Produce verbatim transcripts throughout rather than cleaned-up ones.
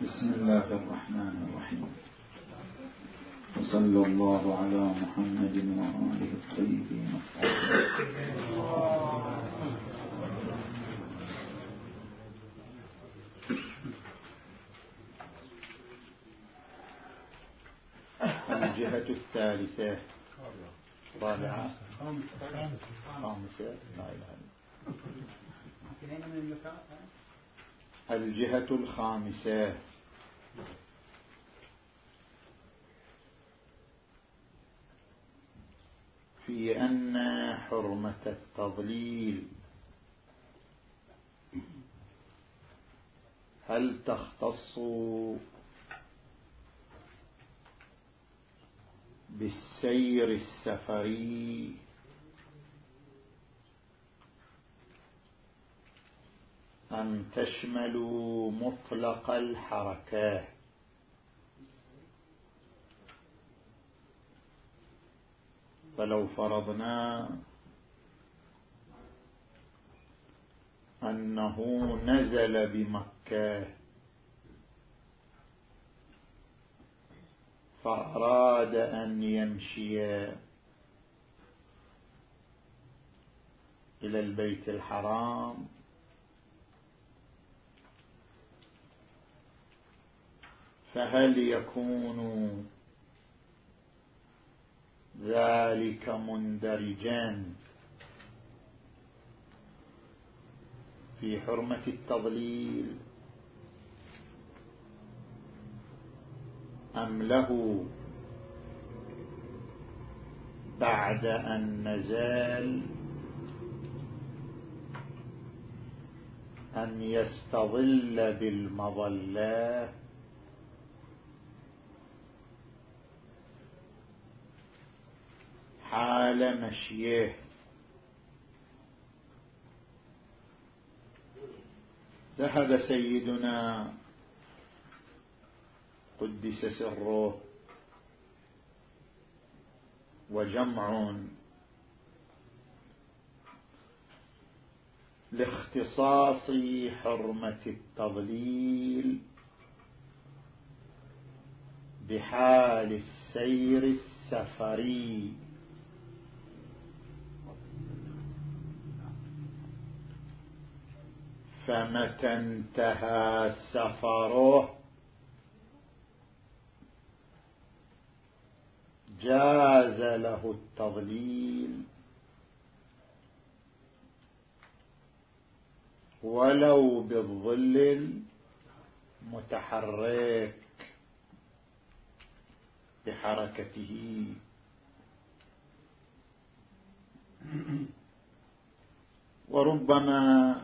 بسم الله الرحمن الرحيم، وصلى الله على محمد وآله الطيبين الطاهرين. الجهة الثالثة رابعة خامسة لا إله إلا الجهة الخامسة في أن حرمة التضليل هل تختص بالسير السفري أم تشمل مطلق الحركة؟ فلو فرضنا أنه نزل بمكة فأراد أن يمشي إلى البيت الحرام، فهل يكون ذلك مندرجا في حرمة التضليل أم له بعد أن نزل أن يستظل بالمظلة حال مشيه؟ ذهب سيدنا قدس سره وجمع لاختصاص حرمة التضليل بحال السير السفري، فمتى انتهى سفره جاز له التضليل ولو بالظل المتحرك بحركته. وربما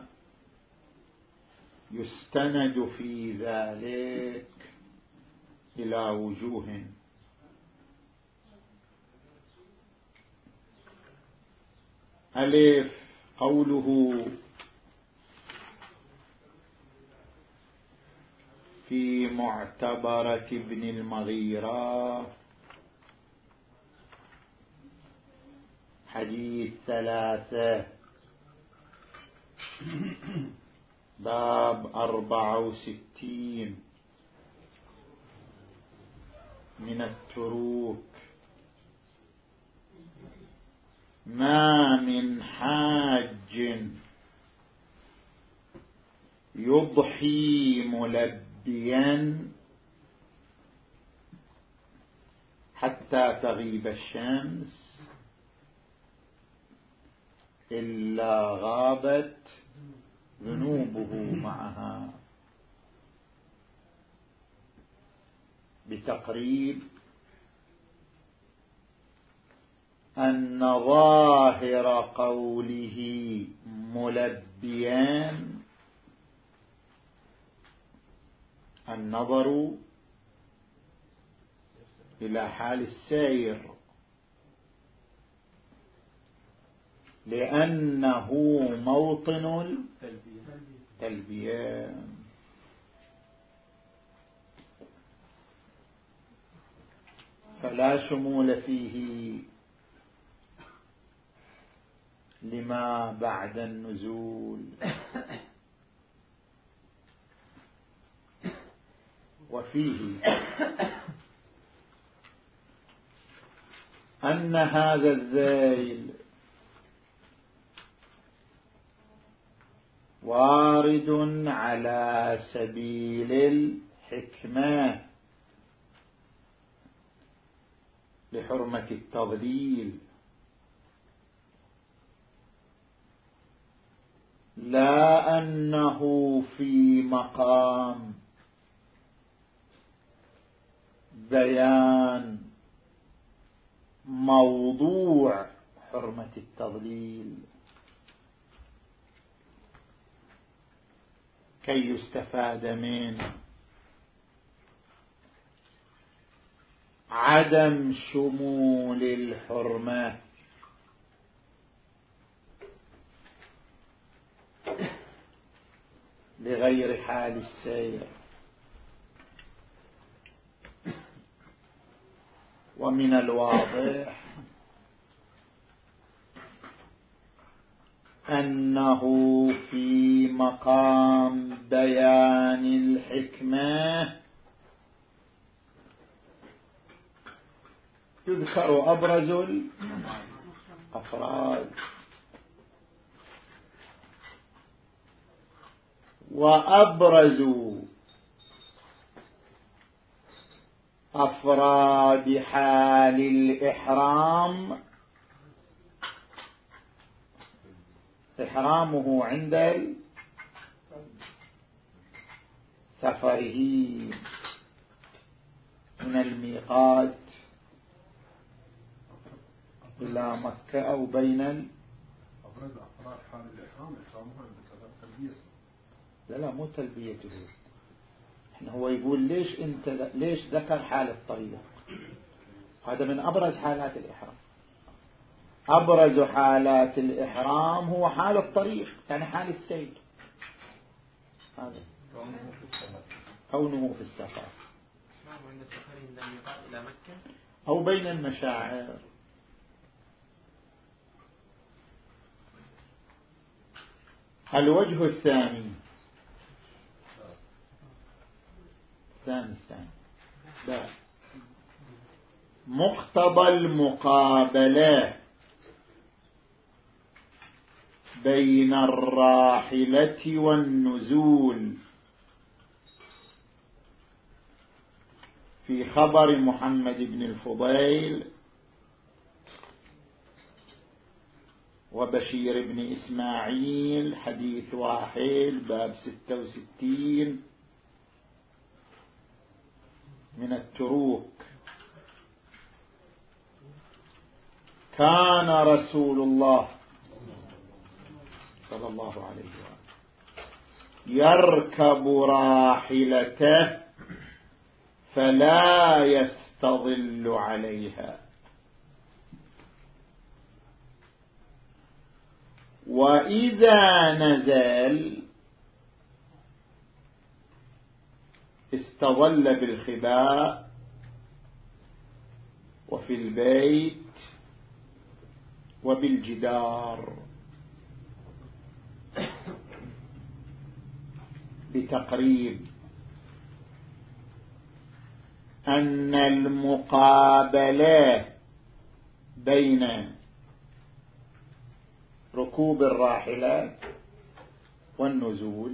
يستند في ذلك إلى وجوه: ألف، قوله في معتبرة ابن المغيرة حديث ثلاثة باب أربعة وستين من التروك: ما من حاج يضحي ملبيا حتى تغيب الشمس إلا غابت ذنوبه معها، بتقريب أن ظاهر قوله ملبيان النظر إلى حال السير، لأنه موطن التلبية. فلا شمول فيه لما بعد النزول. وفيه أن هذا الذيل وارد على سبيل الحكمة لحرمة التضليل، لا أنه في مقام بيان موضوع حرمة التضليل كي يستفاد منه عدم شمول الحرمة لغير حال السير. ومن الواضح أنه في مقام بيان الحكمة يذكر أبرز الأفراد، وأبرز أفراد حال الإحرام إحرامه عند سفره من الميقات إلى مكة أو بين ال... أبرز أفراد حال الإحرام إحرامه عند تلبيته. لا لا مو تلبيته، إحنا هو يقول ليش أنت ليش ذكر حال الطريق؟ هذا من أبرز حالات الإحرام. أبرز حالات الإحرام هو حال الطريق، يعني حال السير، هذا كونه في السفر عند السفر من الميقات إلى مكة أو بين المشاعر. الوجه الثاني الثاني الثاني ده مقتضى المقابلة بين الراحلة والنزول في خبر محمد بن الفضيل وبشير بن إسماعيل حديث واحد باب ستة وستين من التروك. كان رسول الله صلى الله عليه وسلم يركب راحلته فلا يستظل عليها، وإذا نزل استظل بالخباء وفي البيت وبالجدار، بتقريب أن المقابلة بين ركوب الراحلة والنزول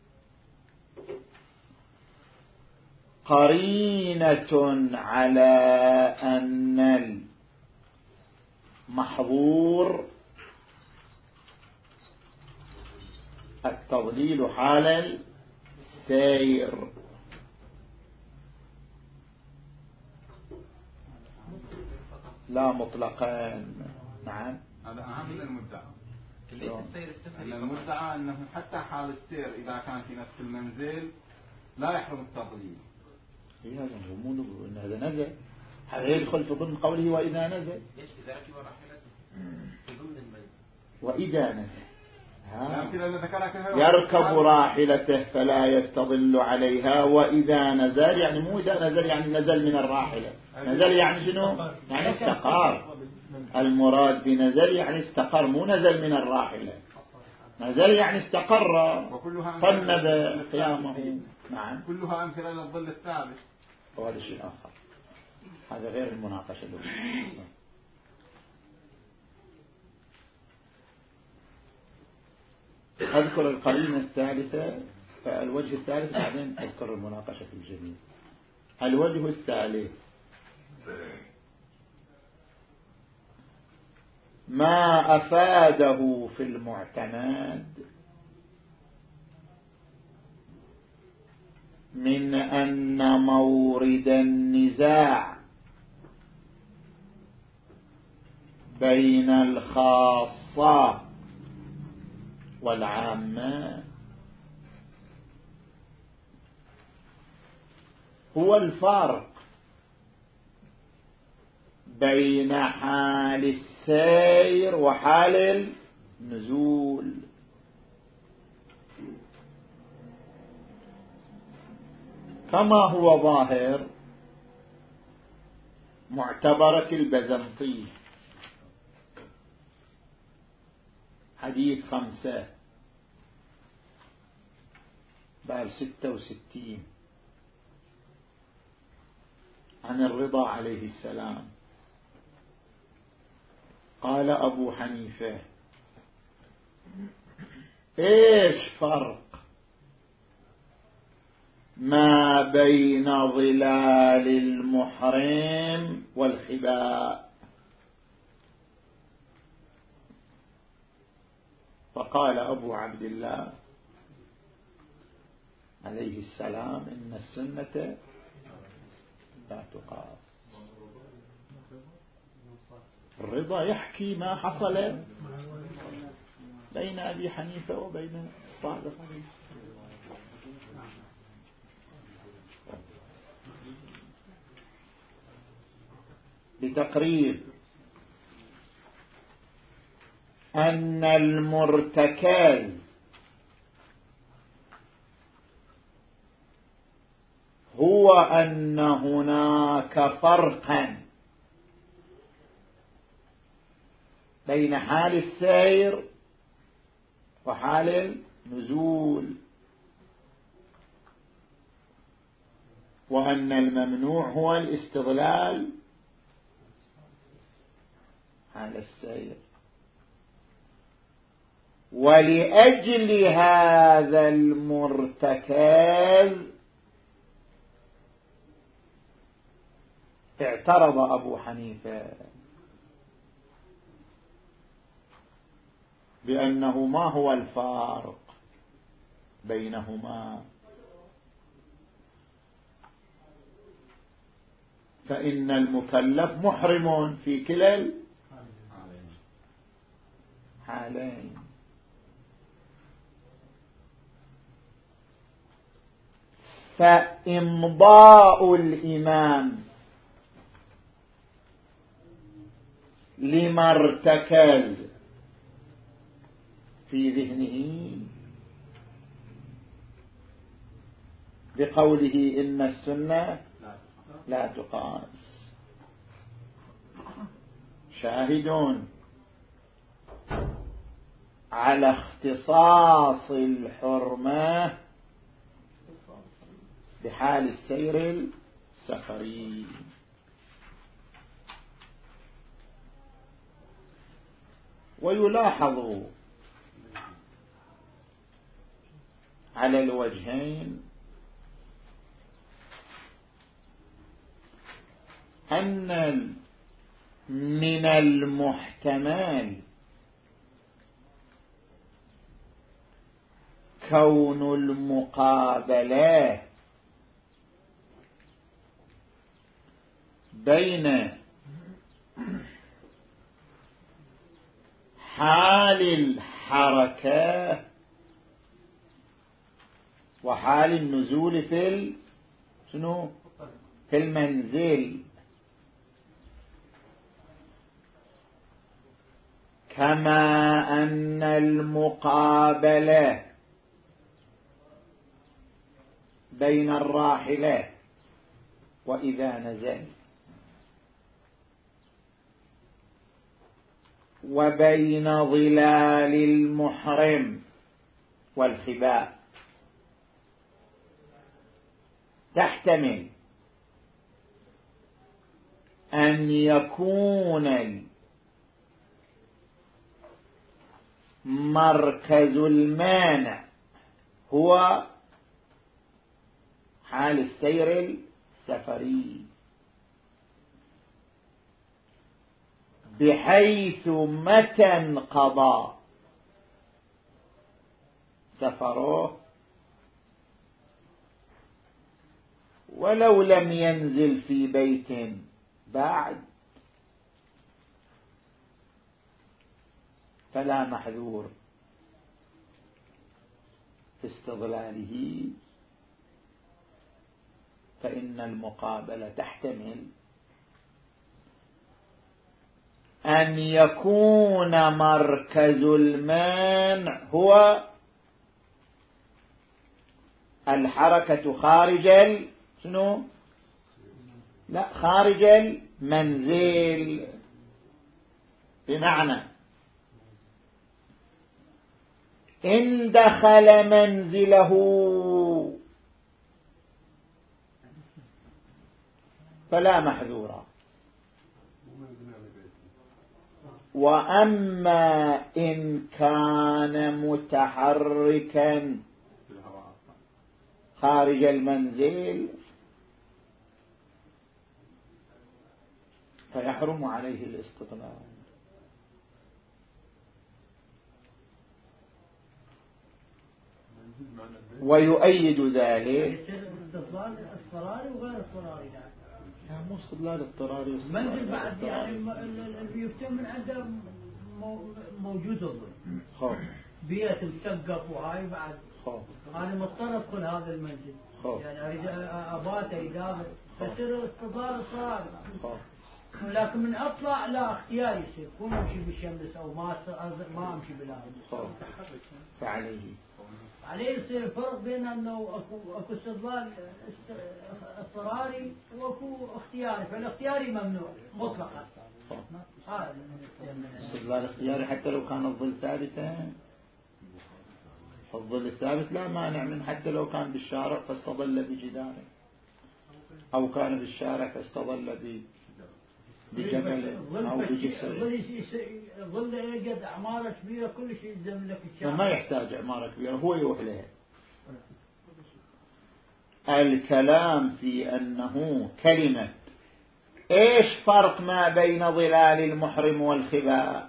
قرينة على أن المحظور التضليل حال السير. لا مطلقا. نعم هذا أهم من المدعى. ليش السير السفري؟ المدعى أنه حتى حال السير إذا كان في نفس المنزل لا يحرم التضليل. إيه هذا هو مو نقول إن هذا نزل، هذا يدخل في ضمن قوله وإذا نزل. ليش إذا ركب راحلته في ضمن المنزل وإذا نزل يركب راحلته فلا يستظل عليها، وإذا نزل يعني مو إذا نزل يعني نزل من الراحلة، نزل يعني شنو؟ يعني استقر. المراد بنزل يعني استقر، مو نزل من الراحلة. هذا يعني استقر وكلها طنب أمثلة قيامه. نعم، كلها أمثلة للظل الثابت. وهذا شيء آخر، هذا غير المناقشة الأولى. أذكر القرينة الثالثة، الوجه الثالث، بعدين أذكر المناقشة في الجميع. الوجه الثالث ما أفاده في المعتمد من أن مورد النزاع بين الخاصة والعامة هو الفرق بين حال السير وحال النزول. كما هو ظاهر معتبرة البزنطي حديث خمسة باب ستة وستين عن الرضا عليه السلام. قال أبو حنيفة: إيش فرق ما بين ظلال المحرم والخباء؟ فقال أبو عبد الله عليه السلام: إن السنة لا تقاس. الرضا يحكي ما حصل بين أبي حنيفة وبين الصادق. بتقرير أن المرتكز هو أن هناك فرقا بين حال السير وحال النزول، وأن الممنوع هو الاستظلال حال السير. ولأجل هذا المرتكز اعترض أبو حنيفة بأنه ما هو الفارق بينهما، فإن المكلف محرم في كلا الحالين. فإمضاء الإمام لما ارتكز في ذهنه بقوله إن السنة لا تقاس شاهدون على اختصاص الحرمة بحال السير السفري. ويلاحظ على الوجهين أن من المحتمل كون المقابلة بين حال الحركة وحال النزول في ال... شنو في المنزل، كما أن المقابلة بين الراحلة وإذا نزل وبين ظلال المحرم والخباء تحتمل أن يكون مركز المانع هو حال السير السفري، بحيث متى انقضى سفره ولو لم ينزل في بيت بعد فلا محذور في استضلاله، فإن المقابلة تحتمل أن يكون مركز المانع هو الحركة خارج ال... شنو؟ لا، خارج المنزل، بمعنى إن دخل منزله فلا محذورا، وأما إن كان متحركا خارج المنزل فيحرم عليه الاستقلال. ويؤيد ذلك استقلال اضطراري وغير اضطراري. لا، مو استقلال اضطراري، منزل بعد يعني اللي يفتهم من عنده موجود الظلم، خوف بيئة مثقف وهاي بعد خوف، أنا مضطر أدخل هذا المنزل خوف. يعني أريد أبات إدارة تصير استقلال اضطراري. خوف. لكن من أطلع لا اختياري يصير، كون أمشي بالشمس أو ما ما أمشي بالهواء فعليه عليه يصير فرق بين أنه أكو أكو استقلال اضطراري وأكو اختياري، فالاختياري ممنوع مطلقا. هذا استقلال اختياري حتى لو كان الظل ثابتا، الظل الثابت لا مانع من، حتى لو كان بالشارع فاستظل بجداره، أو كان في الشارع فاستظل بجبل أو بجسر. الظل يجد عمارة كبيرة كل شيء يلزم لك الشارع، ما يحتاج عمارة كبيرة، هو يروح لها. الكلام في أنه كلمة إيش فرق ما بين ظلال المحرم والخباء،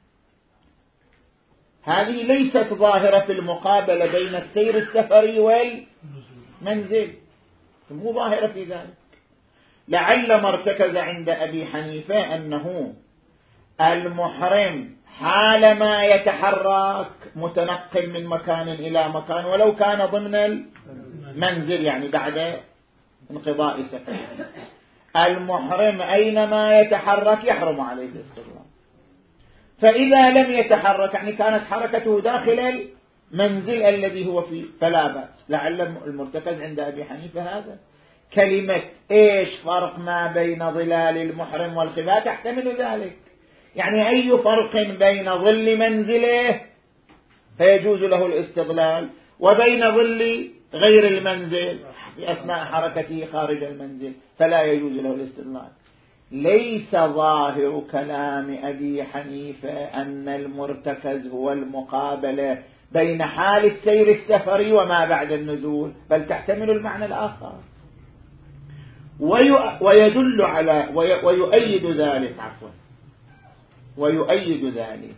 هذه ليست ظاهرة في المقابلة بين السير السفري والمنزل، مو ظاهرة في ذلك. لعل ما ارتكز عند أبي حنيفة أنه المحرم حالما يتحرك متنقل من مكان إلى مكان ولو كان ضمن المنزل، يعني بعد انقضاء سفره، المحرم أينما يتحرك يحرم عليه الاستقلال. فإذا لم يتحرك يعني كانت حركته داخل المنزل الذي هو فيه فلا بأس. لعل المرتكز عند أبي حنيفة هذا. كلمة إيش فرق ما بين ظلال المحرم والخباء تحتمل ذلك، يعني أي فرق بين ظل منزله فيجوز له الاستقلال وبين ظل غير المنزل في أثناء حركته خارج المنزل فلا يجوز له الاستقلال. ليس ظاهر كلام أبي حنيفة أن المرتكز هو المقابلة بين حال السير السفري وما بعد النزول، بل تحتمل المعنى الآخر. ويدل على ويؤيد ذلك عفوا ويؤيد ذلك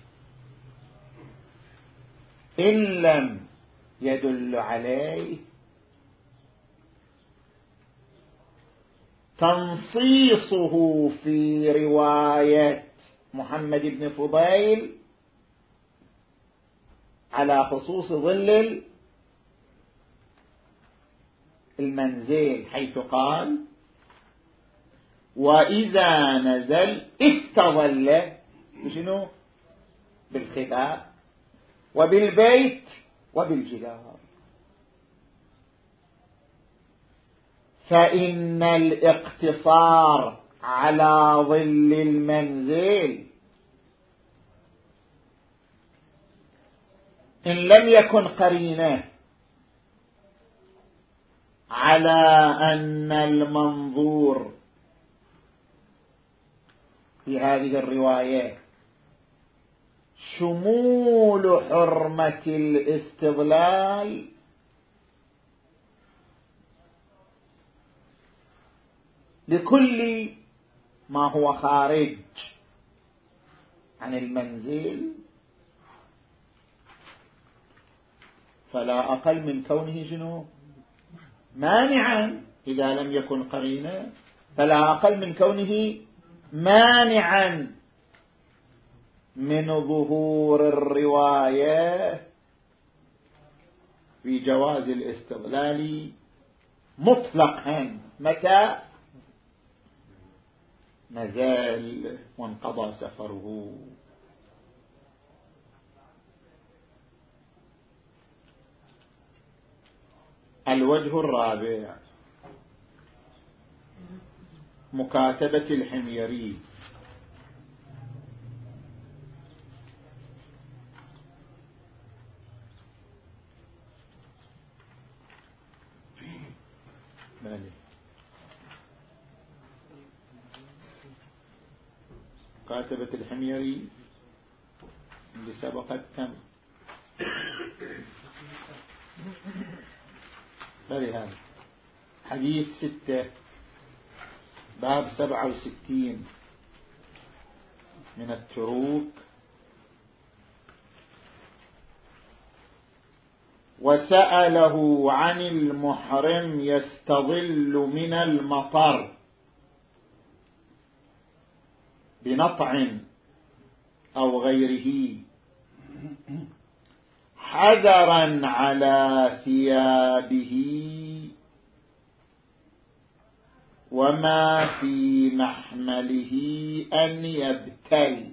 إن لم يدل عليه تنصيصه في رواية محمد بن فضيل على خصوص ظل المنزل، حيث قال وإذا نزل استظل بشنو؟ بالخباء وبالبيت وبالجدار. فإن الاقتصار على ظل المنزل إن لم يكن قرينة على أن المنظور في هذه الرواية شمول حرمة الاستضلال، لكل ما هو خارج عن المنزل، فلا أقل من كونه جنوب مانعا إذا لم يكن قرينة، فلا أقل من كونه مانعا من ظهور الرواية في جواز الاستضلال مطلقا متى نزال وانقضى سفره. الوجه الرابع مكاتبة الحميري. مالي مكاتبة الحميري اللي سبقت كم هذا حديث ستة باب سبعة وستين من التروك. وسأله عن المحرم يستظل من المطر بنطع أو غيره حذرا على ثيابه وما في محمله أن يبتل،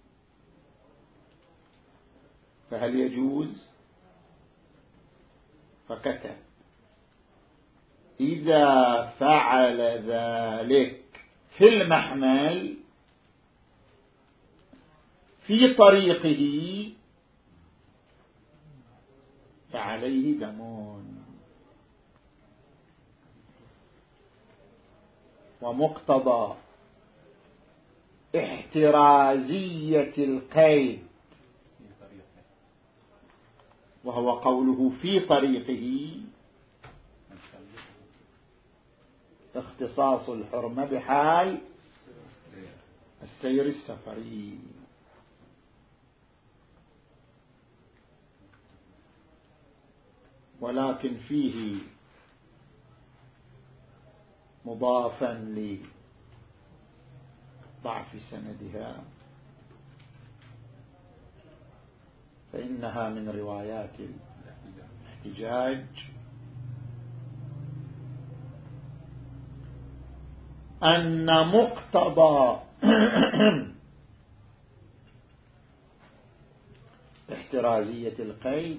فهل يجوز؟ فكتب إذا فعل ذلك في المحمل في طريقه فعليه دمون. ومقتضى احترازية القيد وهو قوله في طريقه اختصاص الحرمة بحال السير السفري. ولكن فيه مضافا لضعف سندها، فإنها من روايات الاحتجاج أن مقتضى احترازية القيد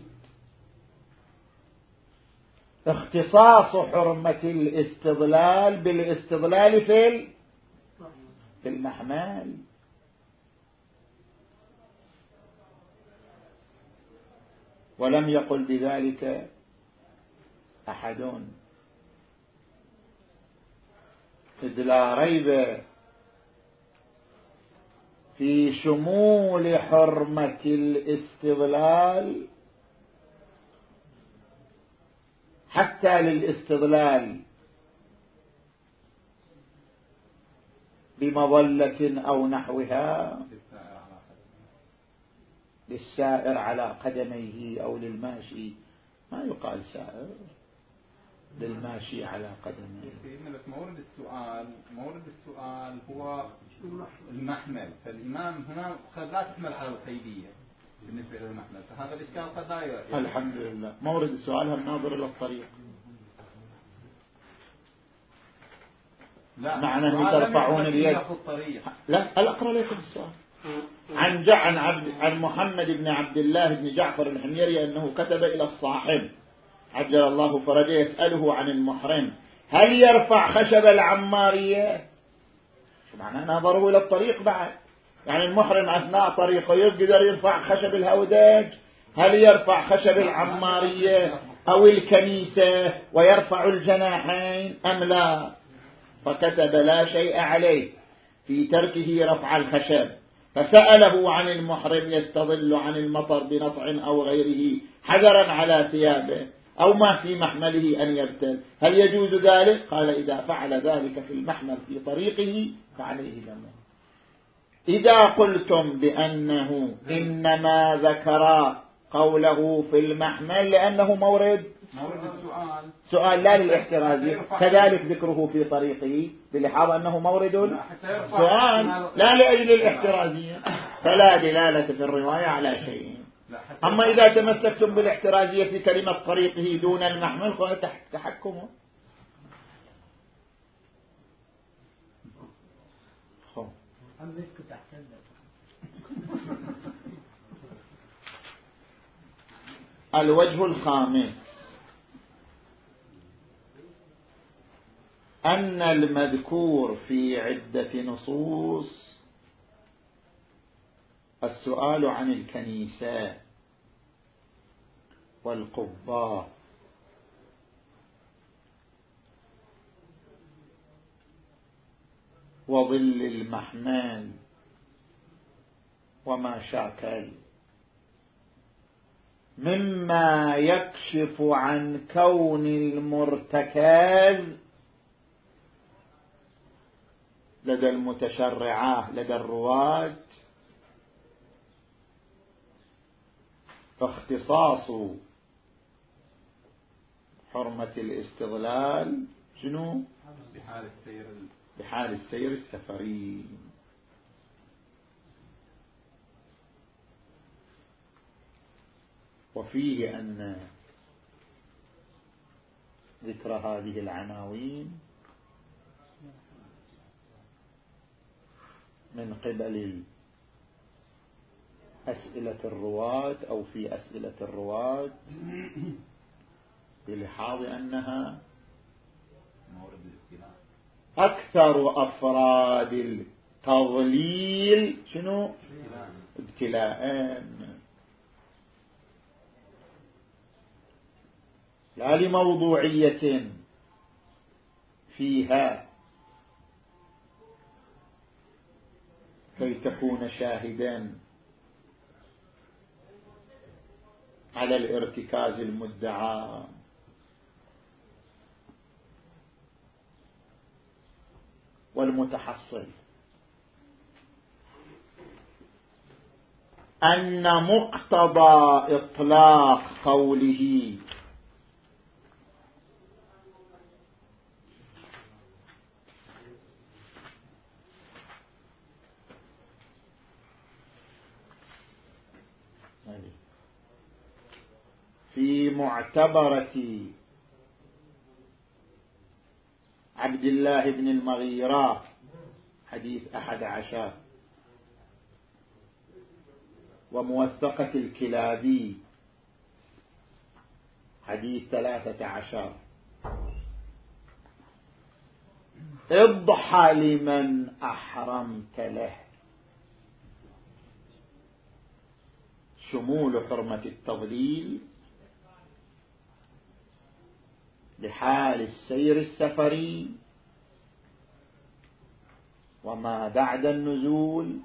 اختصاص حرمة الاستضلال بالاستضلال في في المحمل. ولم يقل بذلك أحد، إذ لا ريب في شمول حرمة الاستضلال حتى للاستضلال بمظلة أو نحوها للسائر على قدميه أو للماشي، ما يقال سائر، للماشي على قدميه. بس مورد السؤال مورد السؤال هو المحمل، فالإمام هنا قد لا تحمل على القيدية بالنسبة إلى المحمل، فهذا الإشكال قد لا يأتي. الحمد لله مورد السؤال هم ناظر إلى الطريق. لا معنى أن ترفعون اليد. لا الأقرأ لكم السؤال. عن عن عبد عن محمد بن عبد الله بن جعفر الحميري أنه كتب إلى الصاحب عجل الله فرجه يسأله عن المحرم هل يرفع خشب العمارية؟ شو معنى نظره إلى الطريق بعد؟ يعني المحرم أثناء طريقه يقدر يرفع خشب الهوداج هل يرفع خشب العمارية أو الكنيسة ويرفع الجناحين أم لا؟ فكتب لا شيء عليه في تركه رفع الخشب، فسأله عن المحرم يستظل عن المطر بنطع أو غيره حذرا على ثيابه أو ما في محمله أن يبتل، هل يجوز ذلك؟ قال إذا فعل ذلك في المحمل في طريقه فعليه دم. إذا قلتم بأنه إنما ذكر قوله في المحمل لأنه مورد مورد السؤال سؤال لا للاحترازي، كذلك ذكره في طريقه بلحاظ أنه مورد سؤال لا لأجل الاحترازية، فلا دلالة في الرواية على شيء. أما إذا تمسكتم بالاحترازية في كلمة طريقه دون المحمل فهو تحكمه. الوجه الخامس أن المذكور في عدة نصوص السؤال عن الكنيسة والقبة وظل المحمل وما شاكل مما يكشف عن كون المرتكز لدى المتشرعة لدى الرواة اختصاص حرمة الاستغلال شنو؟ بحال السير بحال السير السفري. وفيه أن ذكر هذه العناوين من قبل أسئلة الرواة أو في أسئلة الرواة بلحاظ أنها أكثر أفراد التضليل شنو؟ ابتلاء، لا لموضوعية فيها كي تكون شاهدا على الارتكاز المدعى، والمتحصل أن مقتضى إطلاق قوله في معتبرة عبد الله بن المغيرة حديث أحد عشر وموثقة الكلابي حديث ثلاثة عشر اضحى لمن أحرمت له شمول حرمة التضليل بحال السير السفري وما بعد النزول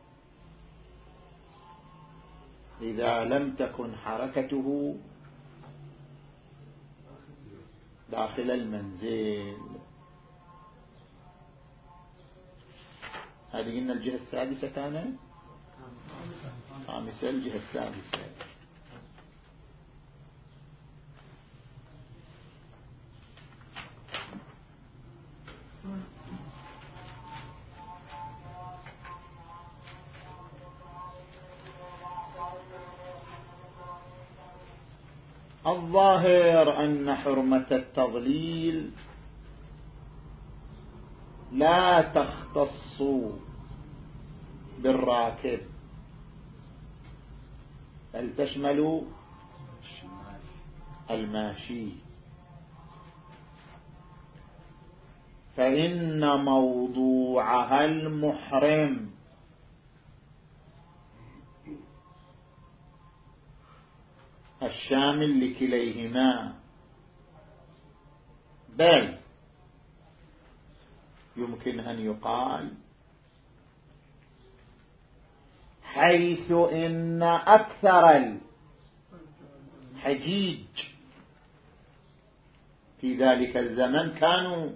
إذا لم تكن حركته داخل المنزل. هذه قلنا الجهة السادسة كانت خامسة الجهة السادسة. الظاهر أن حرمة التضليل لا تختص بالراكب بل تشمل الماشي، فإن موضوعها المحرم الشامل لكليهما، بل يمكن أن يقال حيث إن أكثر الحجيج في ذلك الزمن كانوا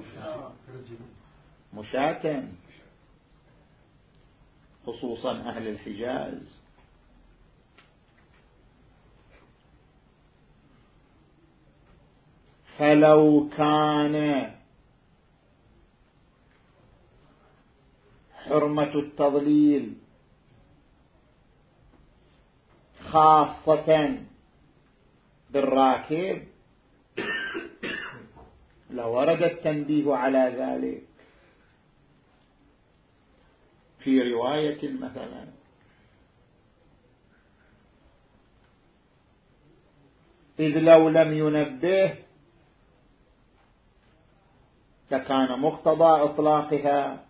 مشاة، خصوصا أهل الحجاز، فلو كان حرمة التضليل خاصة بالراكب لورد التنبيه على ذلك في رواية مثلا، إذ لو لم ينبه لكان مقتضى إطلاقها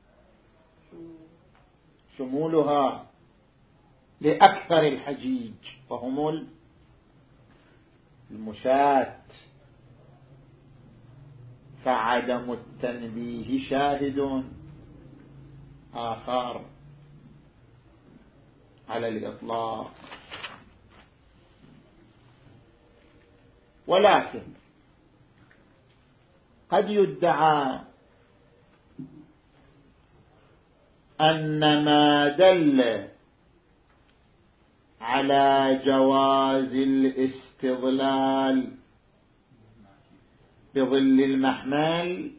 شمولها لأكثر الحجيج وهم المشاة، فعدم التنبيه شاهد آخر على الإطلاق. ولكن قد يدعى أن ما دل على جواز الاستظلال بظل المحمل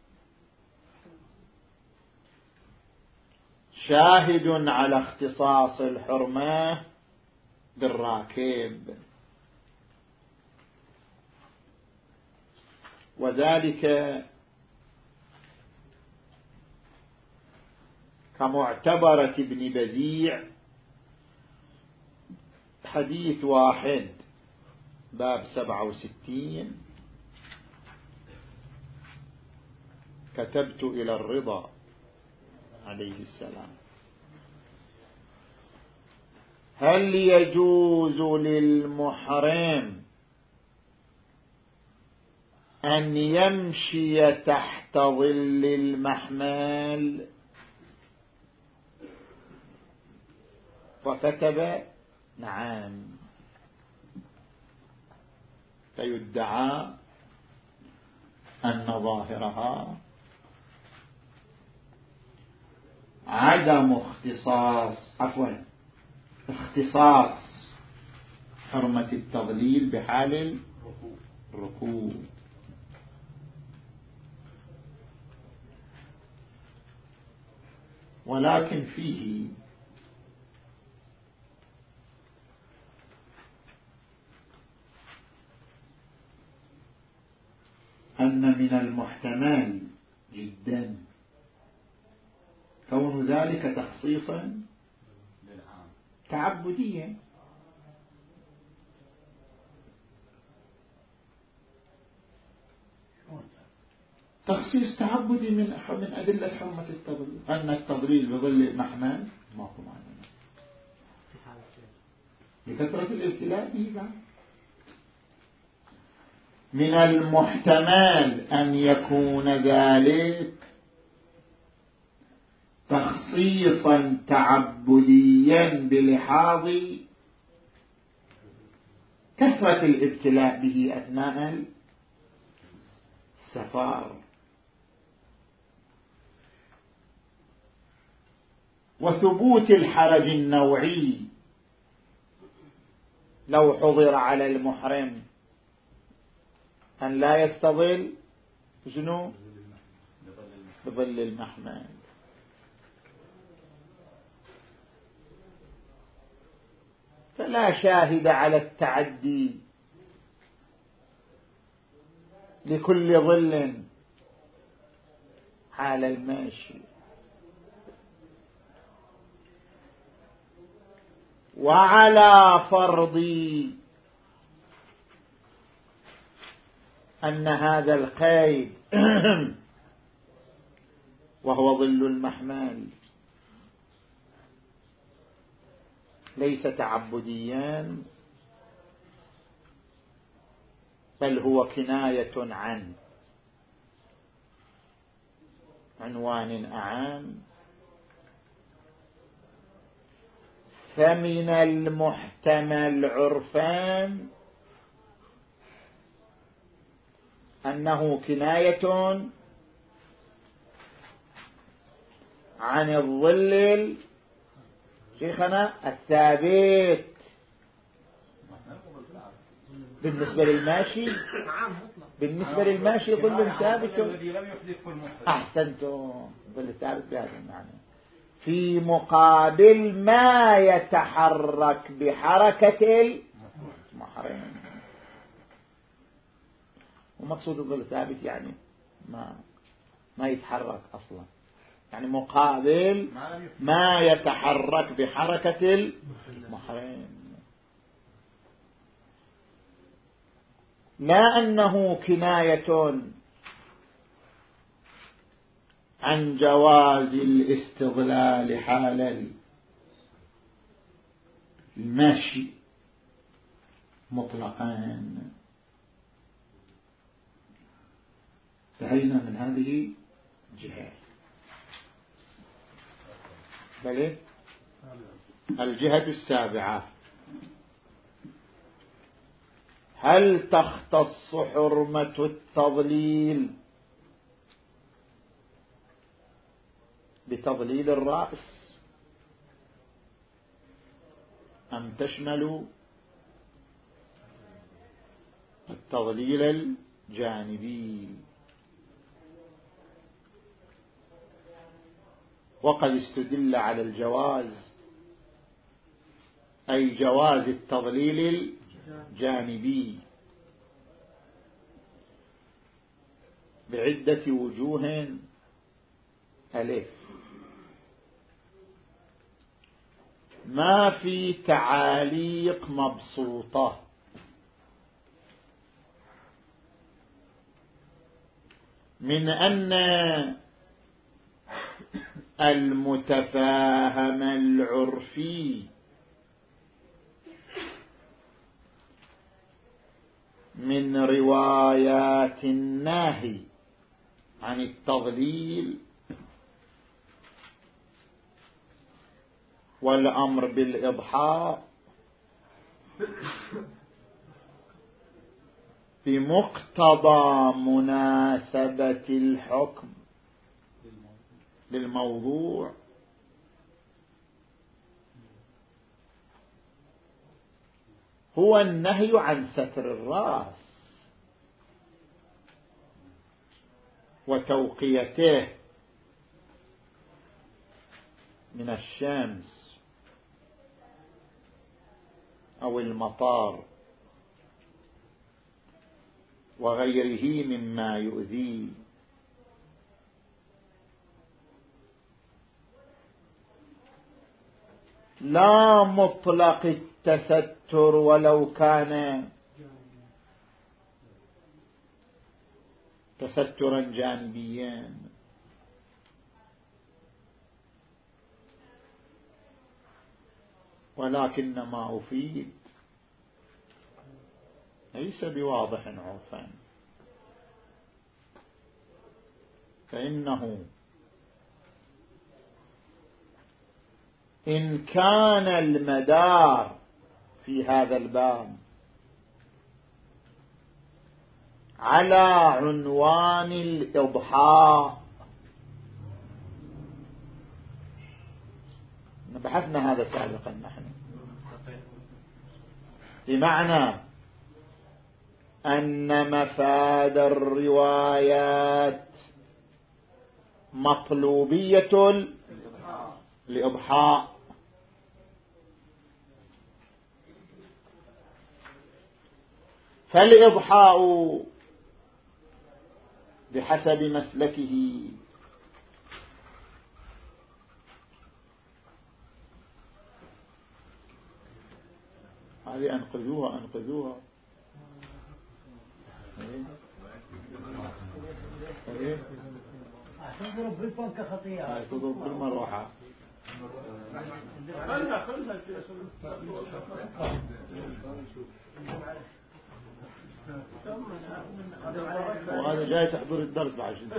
شاهد على اختصاص الحرمة بالراكب، وذلك كمعتبرة ابن بزيع حديث واحد باب سبعة وستين: كتبت إلى الرضا عليه السلام: هل يجوز للمحرم أن يمشي تحت ظل المحمل؟ وكتب نعم. فيدعى أن ظاهرها عدم اختصاص عفوا اختصاص حرمة التضليل بحال الركوب، ولكن فيه أن من المحتمل جدا كون ذلك تخصيصا تعبديا، تخصيص تعبدي من من أدلة حرمة التضليل، أن التضليل بظل المحمل ماكو معنى لكثرة الابتلاء به بعد. من المحتمل أن يكون ذلك تخصيصا تعبديا بلحاظ كثرة الابتلاء به أثناء السفر، وثبوت الحرج النوعي لو حضر على المحرم أن لا يستظل شنو بظل المحمل. فلا شاهد على التعدي لكل ظل حال الماشي، وعلى فرض أن هذا القيد وهو ظل المحمل ليس تعبديا، بل هو كناية عن عنوان أعام. فمن المحتمل عرفان أنه كناية عن الظل شيخنا الثابت بالنسبة للماشي. بالنسبة للماشي ظل ثابت. الذي لم يحدث المحدث. أحسنتم. ظل ثابت بهذا المعنى في مقابل ما يتحرك بحركة المحرم. ومقصود الظل ثابت يعني ما ما يتحرك أصلا، يعني مقابل ما يتحرك بحركة المحرم. لا أنه كناية عن جواز الاستظلال حال المشي مطلقا. انتهينا من هذه الجهة. بل الجهة السابعة: هل تختص حرمة التضليل بتضليل الرأس أم تشمل التضليل الجانبي؟ وقد استدل على الجواز، أي جواز التضليل الجانبي، بعدة وجوه. ألف: ما في تعاليق مبسوطة من أن المتفاهم العرفي من روايات النهي عن التضليل والأمر بالإضحاء بمقتضى مناسبة الحكم للموضوع هو النهي عن ستر الرأس وتوقيته من الشمس أو المطار وغيره مما يؤذي. لا مطلق التستر ولو كان تسترا جانبيا. ولكن ما أفيد ليس بواضح عرفا، فإنه إن كان المدار في هذا الباب على عنوان الإضحاء، بحثنا هذا سابقا نحن، بمعنى أن مفاد الروايات مطلوبية الإضحاء، فالإضحاء بحسب مسلكه هذه أنقذوها أنقذوها ايه تضرب بالبنك خطيئة، تضرب بالمروحة. خلها خلها وهذا جاي تحضر الدرس بعد شنو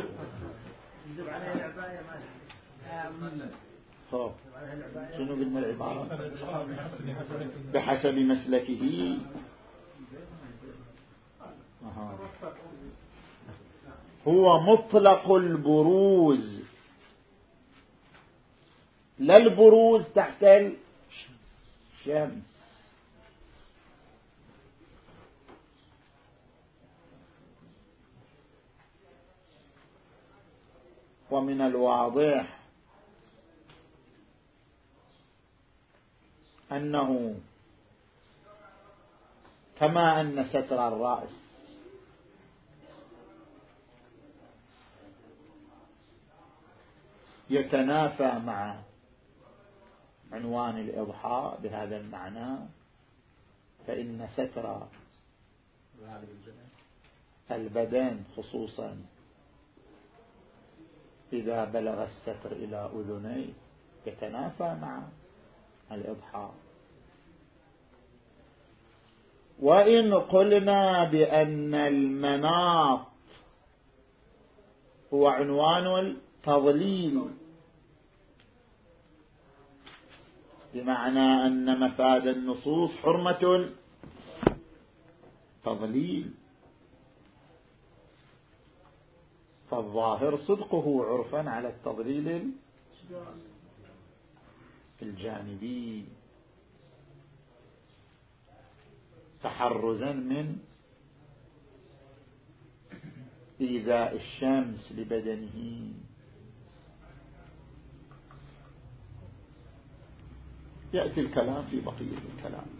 خب شنو قلنا العبارة بحسب مسلكه. أها. هو مطلق البروز، لا البروز تحت الشمس. ومن الواضح أنه كما أن ستر الرأس يتنافى مع عنوان الإضحاء بهذا المعنى، فإن ستر البدن خصوصا إذا بلغ الستر إلى أذنيه يتنافى مع الإضحاء. وإن قلنا بأن المناط هو عنوان التضليل بمعنى أن مفاد النصوص حرمة التضليل، فالظاهر صدقه عرفا على التضليل الجانبي تحرزا من إيذاء الشمس لبدنه. يأتي الكلام في بقية الكلام.